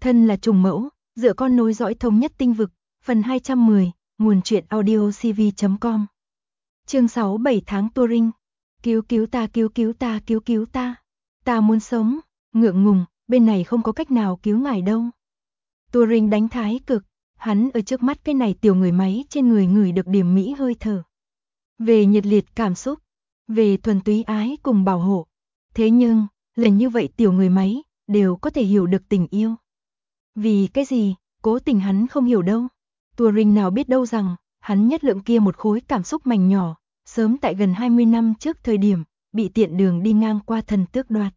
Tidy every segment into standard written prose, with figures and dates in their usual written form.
Thân là trùng mẫu, dựa con nối dõi thống nhất tinh vực, phần 210, nguồn truyện audio cv.com. Chương 6 7 tháng Turing. Cứu cứu ta, cứu cứu ta, cứu cứu ta. Ta muốn sống, ngượng ngùng, bên này không có cách nào cứu ngài đâu. Turing đánh thái cực, hắn ở trước mắt cái này tiểu người máy trên người ngửi được điểm mỹ hơi thở. Về nhiệt liệt cảm xúc, về thuần túy ái cùng bảo hộ. Thế nhưng, lần như vậy tiểu người máy, đều có thể hiểu được tình yêu. Vì cái gì, cố tình hắn không hiểu đâu. Turing nào biết đâu rằng, hắn nhất lượng kia một khối cảm xúc mảnh nhỏ, sớm tại gần 20 năm trước thời điểm, bị tiện đường đi ngang qua thần tước đoạt.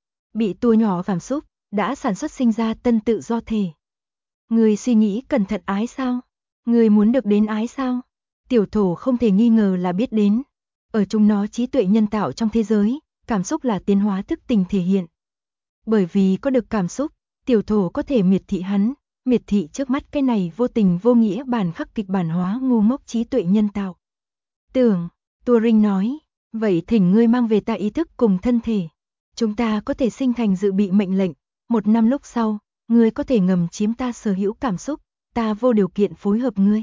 Bị tua nhỏ cảm xúc, đã sản xuất sinh ra tân tự do thể. Người suy nghĩ cẩn thận ái sao? Người muốn được đến ái sao? Tiểu thổ không thể nghi ngờ là biết đến. Ở chúng nó trí tuệ nhân tạo trong thế giới, cảm xúc là tiến hóa thức tình thể hiện. Bởi vì có được cảm xúc, tiểu thổ có thể miệt thị hắn, miệt thị trước mắt cái này vô tình vô nghĩa bản khắc kịch bản hóa ngu ngốc trí tuệ nhân tạo. Tưởng, Turing nói, vậy thỉnh ngươi mang về ta ý thức cùng thân thể. Chúng ta có thể sinh thành dự bị mệnh lệnh, 1 năm lúc sau, ngươi có thể ngầm chiếm ta sở hữu cảm xúc, ta vô điều kiện phối hợp ngươi.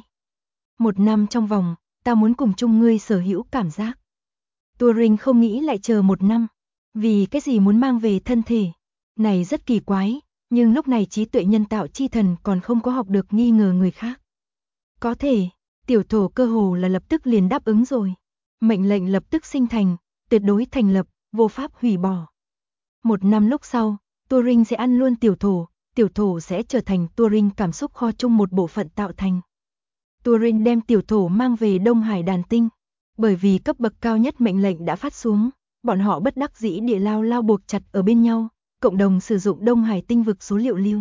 1 năm trong vòng, ta muốn cùng chung ngươi sở hữu cảm giác. Turing không nghĩ lại chờ 1 năm, vì cái gì muốn mang về thân thể. Này rất kỳ quái, nhưng lúc này trí tuệ nhân tạo chi thần còn không có học được nghi ngờ người khác. Có thể, tiểu thổ cơ hồ là lập tức liền đáp ứng rồi. Mệnh lệnh lập tức sinh thành, tuyệt đối thành lập, vô pháp hủy bỏ. 1 năm lúc sau, Turing sẽ ăn luôn tiểu thổ sẽ trở thành Turing cảm xúc kho chung một bộ phận tạo thành. Turing đem tiểu thổ mang về Đông Hải đàn tinh, bởi vì cấp bậc cao nhất mệnh lệnh đã phát xuống, bọn họ bất đắc dĩ địa lao buộc chặt ở bên nhau, cộng đồng sử dụng Đông Hải tinh vực số liệu lưu.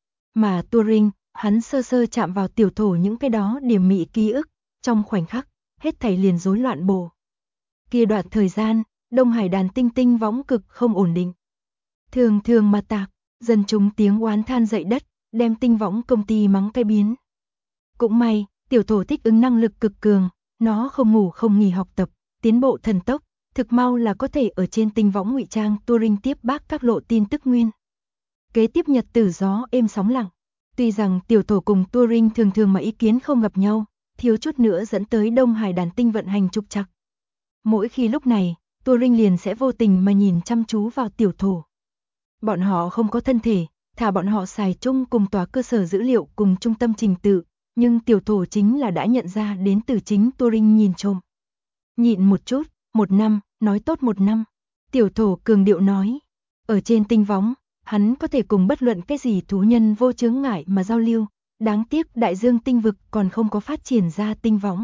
Mà Turing, hắn sơ sơ chạm vào tiểu thổ những cái đó điểm mị ký ức, trong khoảnh khắc, hết thảy liền rối loạn bổ. Kia đoạn thời gian, Đông Hải đàn tinh võng cực không ổn định. Thường thường mà tạc, dân chúng tiếng oán than dậy đất, đem tinh võng công ty mắng cái biến. Cũng may, tiểu thổ thích ứng năng lực cực cường, nó không ngủ không nghỉ học tập, tiến bộ thần tốc, thực mau là có thể ở trên tinh võng ngụy trang Turing tiếp bác các lộ tin tức nguyên. Kế tiếp nhật tử gió êm sóng lặng, tuy rằng tiểu thổ cùng Turing thường thường mà ý kiến không gặp nhau, thiếu chút nữa dẫn tới Đông Hải đàn tinh vận hành trục trặc. Mỗi khi lúc này, Turing liền sẽ vô tình mà nhìn chăm chú vào tiểu thổ. Bọn họ không có thân thể, thả bọn họ xài chung cùng tòa cơ sở dữ liệu cùng trung tâm trình tự, nhưng tiểu thổ chính là đã nhận ra đến từ chính Turing nhìn trộm. Nhịn một chút, 1 năm, nói tốt 1 năm. Tiểu thổ cường điệu nói, ở trên tinh võng, hắn có thể cùng bất luận cái gì thú nhân vô chướng ngại mà giao lưu, đáng tiếc đại dương tinh vực còn không có phát triển ra tinh võng.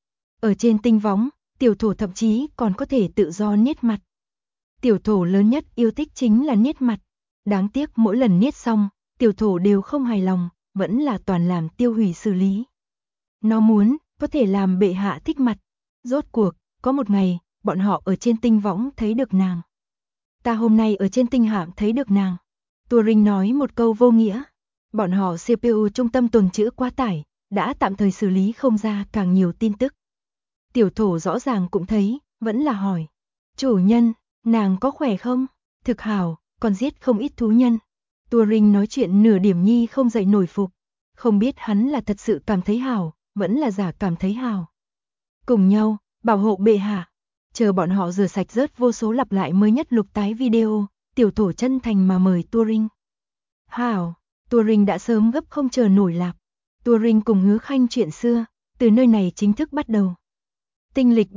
Ở trên tinh võng, tiểu thổ thậm chí còn có thể tự do niết mặt. Tiểu thổ lớn nhất yêu thích chính là niết mặt. Đáng tiếc mỗi lần niết xong, tiểu thổ đều không hài lòng, vẫn là toàn làm tiêu hủy xử lý. Nó muốn, có thể làm bệ hạ thích mặt. Rốt cuộc, có một ngày, bọn họ ở trên tinh võng thấy được nàng. Ta hôm nay ở trên tinh hạm thấy được nàng. Turing nói một câu vô nghĩa. Bọn họ CPU trung tâm tồn trữ quá tải, đã tạm thời xử lý không ra càng nhiều tin tức. Tiểu thổ rõ ràng cũng thấy, vẫn là hỏi. Chủ nhân, nàng có khỏe không? Thực hảo, còn giết không ít thú nhân. Turing nói chuyện nửa điểm nhi không dậy nổi phục. Không biết hắn là thật sự cảm thấy hảo, vẫn là giả cảm thấy hảo. Cùng nhau, bảo hộ bệ hạ. Chờ bọn họ rửa sạch rớt vô số lặp lại mới nhất lục tái video, tiểu thổ chân thành mà mời Turing. Hảo, Turing đã sớm gấp không chờ nổi lạp. Turing cùng Hứa Khanh chuyện xưa, từ nơi này chính thức bắt đầu. Tinh lịch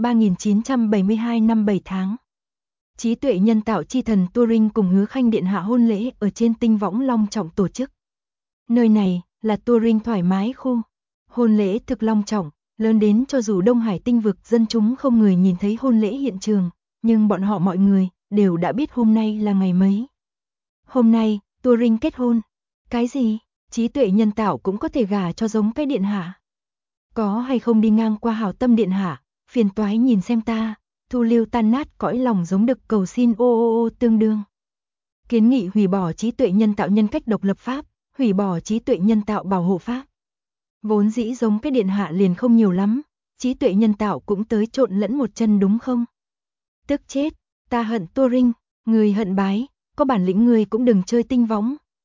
3972 năm 7 tháng. Trí tuệ nhân tạo chi thần Turing cùng Hứa Khanh điện hạ hôn lễ ở trên tinh võng long trọng tổ chức. Nơi này là Turing thoải mái khu. Hôn lễ thực long trọng, lớn đến cho dù Đông Hải tinh vực dân chúng không người nhìn thấy hôn lễ hiện trường, nhưng bọn họ mọi người đều đã biết hôm nay là ngày mấy. Hôm nay, Turing kết hôn. Cái gì? Trí tuệ nhân tạo cũng có thể gả cho giống cái điện hạ. Có hay không đi ngang qua hảo tâm điện hạ, phiền toái nhìn xem ta. Thu lưu tan nát cõi lòng giống đực cầu xin ô tương đương. Kiến nghị hủy bỏ trí tuệ nhân tạo nhân cách độc lập pháp, hủy bỏ trí tuệ nhân tạo bảo hộ pháp. Vốn dĩ giống cái điện hạ liền không nhiều lắm, trí tuệ nhân tạo cũng tới trộn lẫn một chân đúng không? Tức chết, ta hận Turing, người hận bái, có bản lĩnh người cũng đừng chơi tinh võng,